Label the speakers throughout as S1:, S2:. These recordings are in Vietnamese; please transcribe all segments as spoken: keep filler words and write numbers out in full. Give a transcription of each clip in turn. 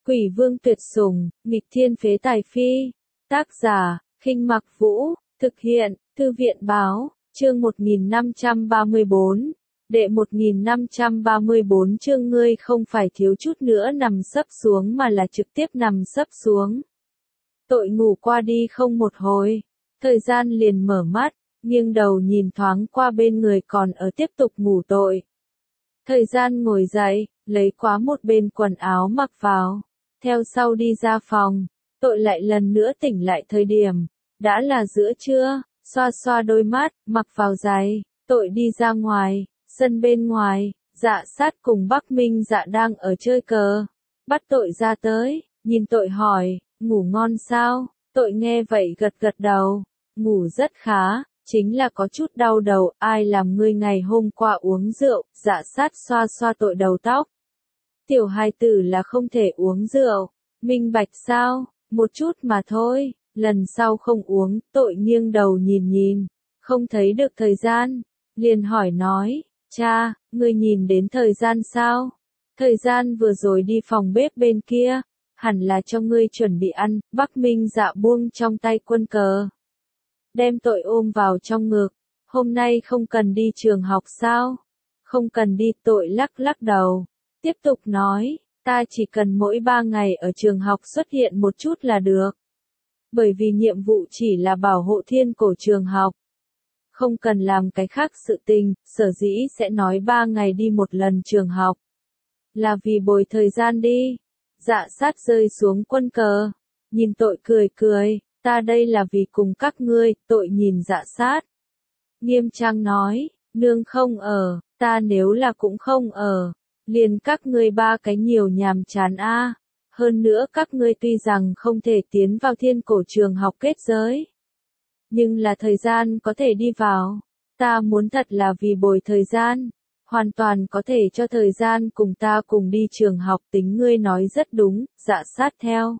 S1: Quỷ vương tuyệt sủng, nghịch thiên phế tài phi. Tác giả, Khinh Mặc Vũ, thực hiện, Thư viện báo, chương một nghìn năm trăm ba mươi bốn. Đệ một nghìn năm trăm ba mươi bốn chương ngươi không phải thiếu chút nữa nằm sấp xuống mà là trực tiếp nằm sấp xuống. Tội ngủ qua đi không một hồi, thời gian liền mở mắt, nghiêng đầu nhìn thoáng qua bên người còn ở tiếp tục ngủ tội. Thời gian ngồi dậy, lấy quá một bên quần áo mặc vào, theo sau đi ra phòng, tội lại lần nữa tỉnh lại thời điểm, đã là giữa trưa, xoa xoa đôi mắt, mặc vào giày, tội đi ra ngoài, sân bên ngoài, Dạ Sát cùng Bắc Minh Dạ đang ở chơi cờ, bắt tội ra tới, nhìn tội hỏi, ngủ ngon sao, tội nghe vậy gật gật đầu, ngủ rất khá. Chính là có chút đau đầu, ai làm ngươi ngày hôm qua uống rượu, Dạ Sát xoa xoa tội đầu tóc. Tiểu hài tử là không thể uống rượu, minh bạch sao, một chút mà thôi, lần sau không uống, tội nghiêng đầu nhìn nhìn, không thấy được thời gian, liền hỏi nói, cha, ngươi nhìn đến thời gian sao? Thời gian vừa rồi đi phòng bếp bên kia, hẳn là cho ngươi chuẩn bị ăn, Bắc Minh Dạ buông trong tay quân cờ. Đem tội ôm vào trong ngực, hôm nay không cần đi trường học sao? Không cần đi, tội lắc lắc đầu, tiếp tục nói, ta chỉ cần mỗi ba ngày ở trường học xuất hiện một chút là được. Bởi vì nhiệm vụ chỉ là bảo hộ thiên cổ trường học. Không cần làm cái khác sự tình, sở dĩ sẽ nói ba ngày đi một lần trường học. Là vì bồi thời gian đi. Dạ Sát rơi xuống quân cờ, nhìn tội cười cười. Ta đây là vì cùng các ngươi, tội nhìn Dạ Sát. Nghiêm trang nói, nương không ở, ta nếu là cũng không ở, liền các ngươi ba cái nhiều nhàm chán a. Hơn nữa các ngươi tuy rằng không thể tiến vào thiên cổ trường học kết giới, nhưng là thời gian có thể đi vào. Ta muốn thật là vì bồi thời gian, hoàn toàn có thể cho thời gian cùng ta cùng đi trường học, tính ngươi nói rất đúng, Dạ Sát theo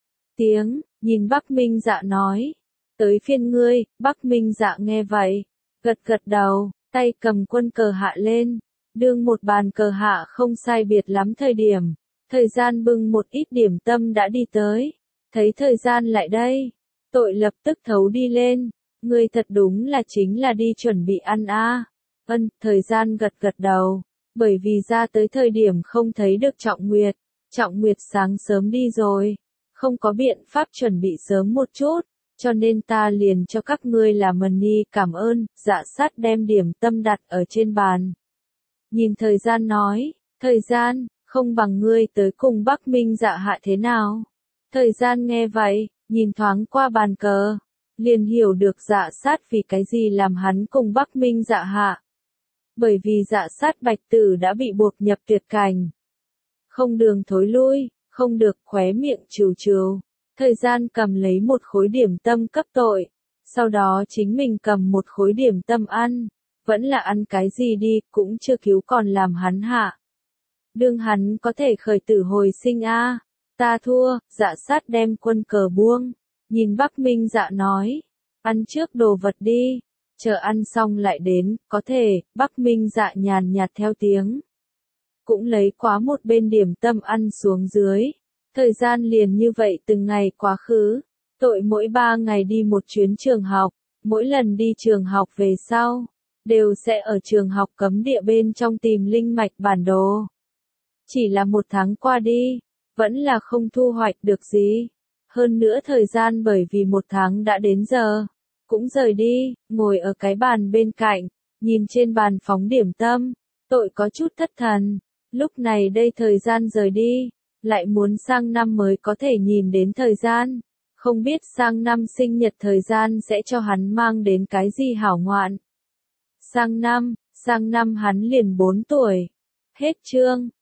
S1: tiếng. Nhìn Bắc Minh Dạ nói, tới phiên ngươi, Bắc Minh Dạ nghe vậy, gật gật đầu, tay cầm quân cờ hạ lên, đương một bàn cờ hạ không sai biệt lắm thời điểm, thời gian bưng một ít điểm tâm đã đi tới, thấy thời gian lại đây, tội lập tức thấu đi lên, ngươi thật đúng là chính là đi chuẩn bị ăn a. À. Ân, thời gian gật gật đầu, bởi vì ra tới thời điểm không thấy được Trọng Nguyệt, Trọng Nguyệt sáng sớm đi rồi. Không có biện pháp chuẩn bị sớm một chút, cho nên ta liền cho các ngươi là money cảm ơn. Dạ Sát đem điểm tâm đặt ở trên bàn. Nhìn thời gian nói, thời gian, không bằng ngươi tới cùng Bắc Minh Dạ hạ thế nào. Thời gian nghe vậy, nhìn thoáng qua bàn cờ, liền hiểu được Dạ Sát vì cái gì làm hắn cùng Bắc Minh Dạ hạ. Bởi vì Dạ Sát Bạch Tử đã bị buộc nhập tuyệt cảnh. Không đường thối lui. Không được, khóe miệng trừ trừ. Thời gian cầm lấy một khối điểm tâm cấp tội. Sau đó chính mình cầm một khối điểm tâm ăn. Vẫn là ăn cái gì đi, cũng chưa cứu còn làm hắn hạ. Đương hắn có thể khởi tử hồi sinh a. À. Ta thua, Dạ Sát đem quân cờ buông. Nhìn Bắc Minh Dạ nói. Ăn trước đồ vật đi. Chờ ăn xong lại đến, có thể, Bắc Minh Dạ nhàn nhạt theo tiếng. Cũng lấy quá một bên điểm tâm ăn xuống dưới. Thời gian liền như vậy từng ngày quá khứ. Tội mỗi ba ngày đi một chuyến trường học, mỗi lần đi trường học về sau, đều sẽ ở trường học cấm địa bên trong tìm linh mạch bản đồ. Chỉ là một tháng qua đi, vẫn là không thu hoạch được gì. Hơn nữa thời gian bởi vì một tháng đã đến giờ, cũng rời đi, ngồi ở cái bàn bên cạnh, nhìn trên bàn phóng điểm tâm, tội có chút thất thần. Lúc này đây thời gian rời đi, lại muốn sang năm mới có thể nhìn đến thời gian, không biết sang năm sinh nhật thời gian sẽ cho hắn mang đến cái gì hảo ngoạn. Sang năm, sang năm hắn liền bốn tuổi. Hết chương.